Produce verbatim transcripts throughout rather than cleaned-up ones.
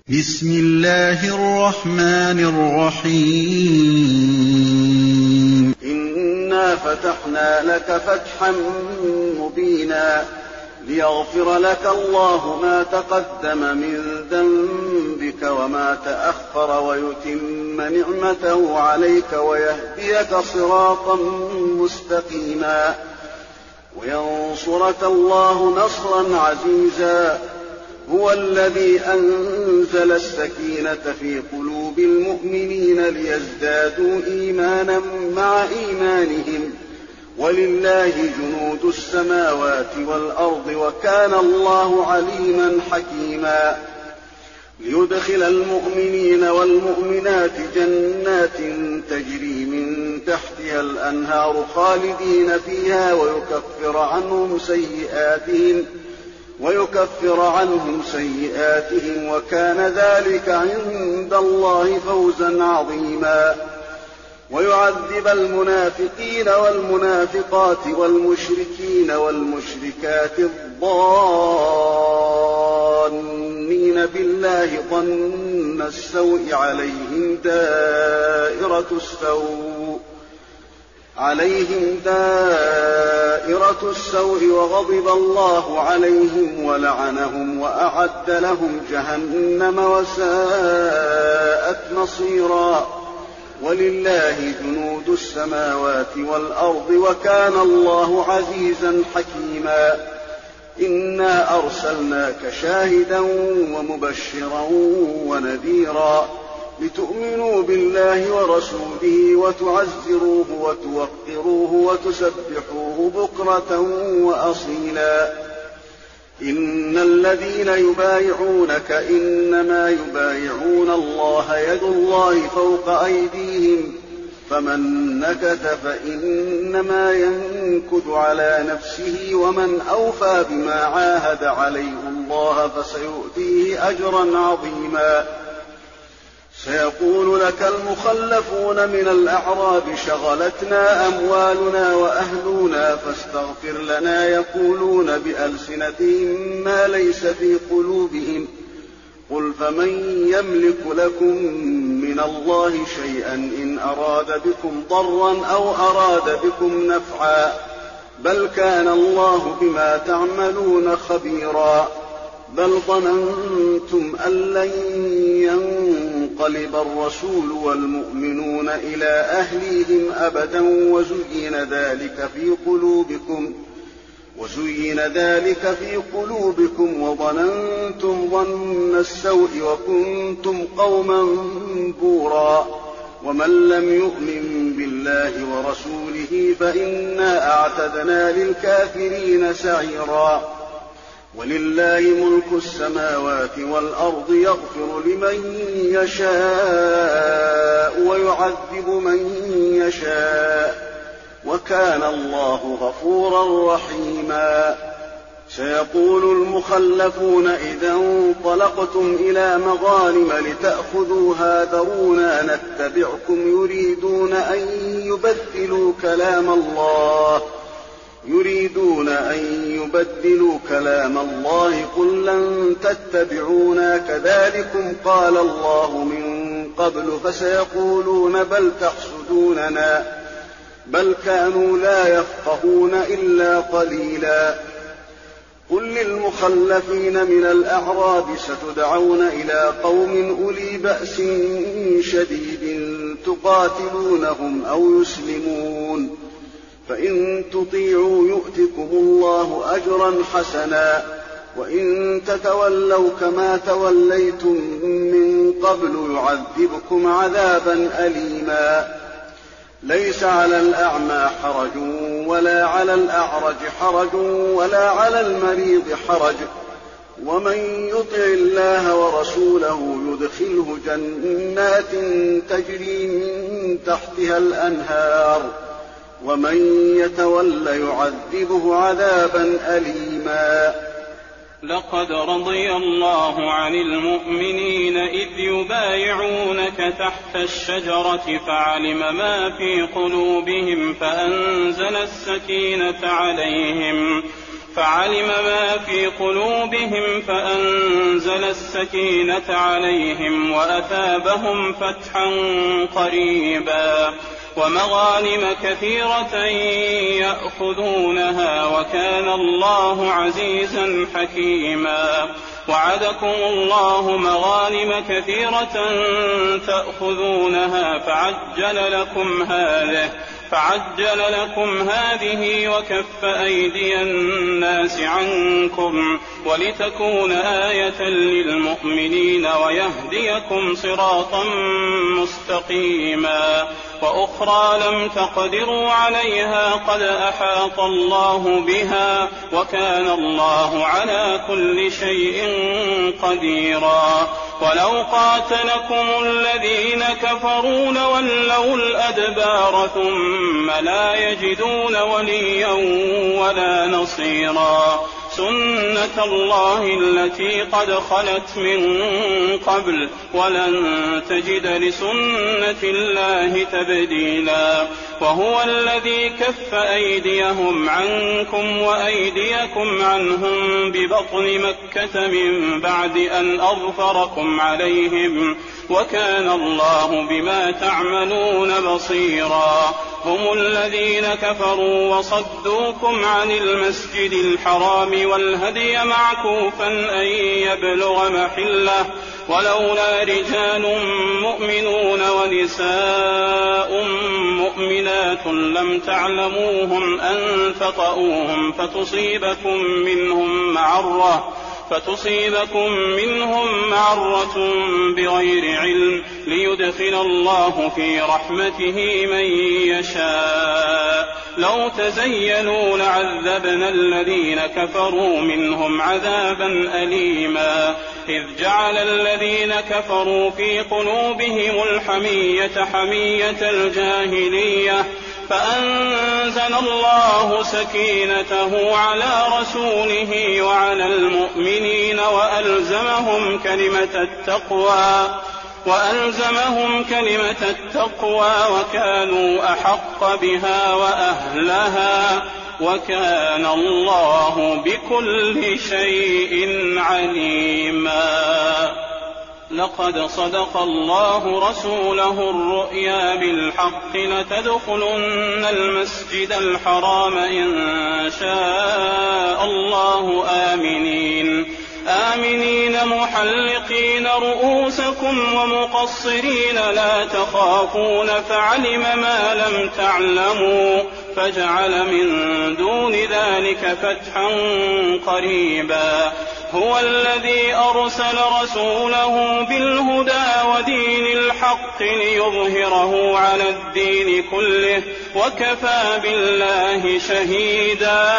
بسم الله الرحمن الرحيم إنا فتحنا لك فتحا مبينا ليغفر لك الله ما تقدم من ذنبك وما تأخر ويتم نعمته عليك ويهديك صراطا مستقيما وينصرك الله نصرا عزيزا. هو الذي أنزل السكينة في قلوب المؤمنين ليزدادوا إيمانا مع إيمانهم ولله جنود السماوات والأرض وكان الله عليما حكيما. ليدخل المؤمنين والمؤمنات جنات تجري من تحتها الأنهار خالدين فيها ويكفر عنهم سيئاتهم ويكفر عنهم سيئاتهم وكان ذلك عند الله فوزا عظيما. ويعذب المنافقين والمنافقات والمشركين والمشركات الظانين بالله ظن السوء عليهم دائرة السوء عليهم دائرة السوء وغضب الله عليهم ولعنهم وأعد لهم جهنم وساءت مصيرا. ولله جنود السماوات والأرض وكان الله عزيزا حكيما. إنا أرسلناك شاهدا ومبشرا ونذيرا لتؤمنوا بالله ورسوله وتعزروه وتوقروه وتسبحوه بكرة وأصيلا. إن الذين يبايعونك إنما يبايعون الله يد الله فوق أيديهم فمن نكث فإنما ينكث على نفسه ومن أوفى بما عاهد عليه الله فسيؤتيه أجرا عظيما. سيقول لك المخلفون من الأعراب شغلتنا أموالنا وأهلنا فاستغفر لنا يقولون بألسنتهم ما ليس في قلوبهم قل فمن يملك لكم من الله شيئا إن أراد بكم ضرا أو أراد بكم نفعا بل كان الله بما تعملون خبيرا. بل ظننتم أن لن ينقلب الرسول والمؤمنون إلى أهليهم أبدا وزين ذلك في قلوبكم وزين ذلك في قلوبكم وظننتم ظن السوء وكنتم قوما بورا. ومن لم يؤمن بالله ورسوله فإنا أعتدنا للكافرين سعيرا. ولله ملك السماوات والأرض يغفر لمن يشاء ويعذب من يشاء وكان الله غفورا رحيما. سيقول المخلفون إذا انطلقتم إلى مغانم لتأخذوها ذرونا نتبعكم يريدون أن يبدلوا كلام الله يريدون أن يبدلوا كلام الله قل لن تتبعونا كذلكم قال الله من قبل فسيقولون بل تحسدوننا بل كانوا لا يفقهون إلا قليلا. قل للمخلفين من الأعراب ستدعون إلى قوم أولي بأس شديد تقاتلونهم أو يسلمون فإن تطيعوا يؤتكم الله أجرا حسنا وإن تتولوا كما توليتم من قبل يعذبكم عذابا أليما. ليس على الأعمى حرج ولا على الأعرج حرج ولا على المريض حرج ومن يطع الله ورسوله يدخله جنات تجري من تحتها الأنهار ومن يتول يعذبه عذابا أليما. لقد رضي الله عن المؤمنين إذ يبايعونك تحت الشجرة فعلم ما في قلوبهم فأنزل السكينة عليهم فعلم ما في قلوبهم فأنزل السكينة عليهم وأثابهم فتحا قريبا ومغانم كثيرة يأخذونها وكان الله عزيزا حكيما. وعدكم الله مغانم كثيرة تأخذونها فعجل لكم هذه فعجل لكم هذه وكف أيدي الناس عنكم ولتكون آية للمؤمنين ويهديكم صراطا مستقيما. وأخرى لم تقدروا عليها قد أحاط الله بها وكان الله على كل شيء قديرا. ولو قاتلكم الذين كفروا لولوا الأدبار ثم لا يجدون وليا ولا نصيرا. سنة الله التي قد خلت من قبل ولن تجد لسنة الله تبديلا. وهو الذي كف أيديهم عنكم وأيديكم عنهم ببطن مكة من بعد أن أظفركم عليهم وكان الله بما تعملون بصيرا. هم الذين كفروا وصدوكم عن المسجد الحرام والهدي معكوفا أن يبلغ محله ولولا رجال مؤمنون ونساء مؤمنات لم تعلموهم أن تطؤوهم فتصيبكم منهم معرة فتصيبكم منهم معرة بغير علم ليدخل الله في رحمته من يشاء. لو تزينوا لعذبنا الذين كفروا منهم عذابا أليما. إذ جعل الذين كفروا في قلوبهم الحمية حمية الجاهلية فأنزل الله سكينته على رسوله وعلى المؤمنين وألزمهم كلمة التقوى وألزمهم كلمة التقوى وكانوا أحق بها وأهلها وكان الله بكل شيء عليما. لقد صدق الله رسوله الرؤيا بالحق لتدخلن المسجد الحرام إن شاء الله آمنين آمنين محلقين رؤوسكم ومقصرين لا تخافون فعلم ما لم تعلموا فجعل من دون ذلك فتحا قريبا. هو الذي أرسل رسوله بالهدى ودين الحق ليظهره على الدين كله وكفى بالله شهيدا.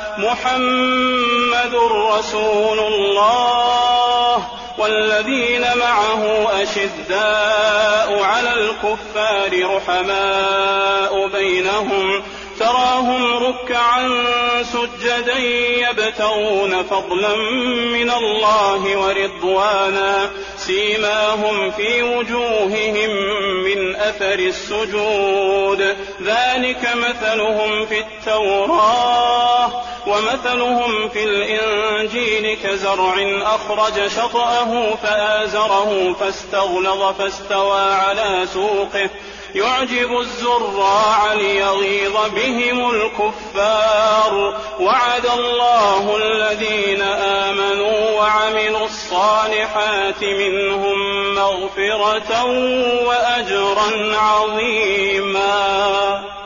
محمد رسول الله والذين معه أشداء على الكفار رحماء بينهم تراهم ركعا سجدا يبتغون فضلا من الله ورضوانا سيماهم في وجوههم من أثر السجود ذلك مثلهم في التوراة ومثلهم في الإنجيل كزرع أخرج شطأه فآزره فاستغلظ فاستوى على سوقه يعجب الزراع ليغيظ بهم الكفار. وعد الله الذين آمنوا وعملوا الصالحات منهم مغفرة وأجرا عظيما.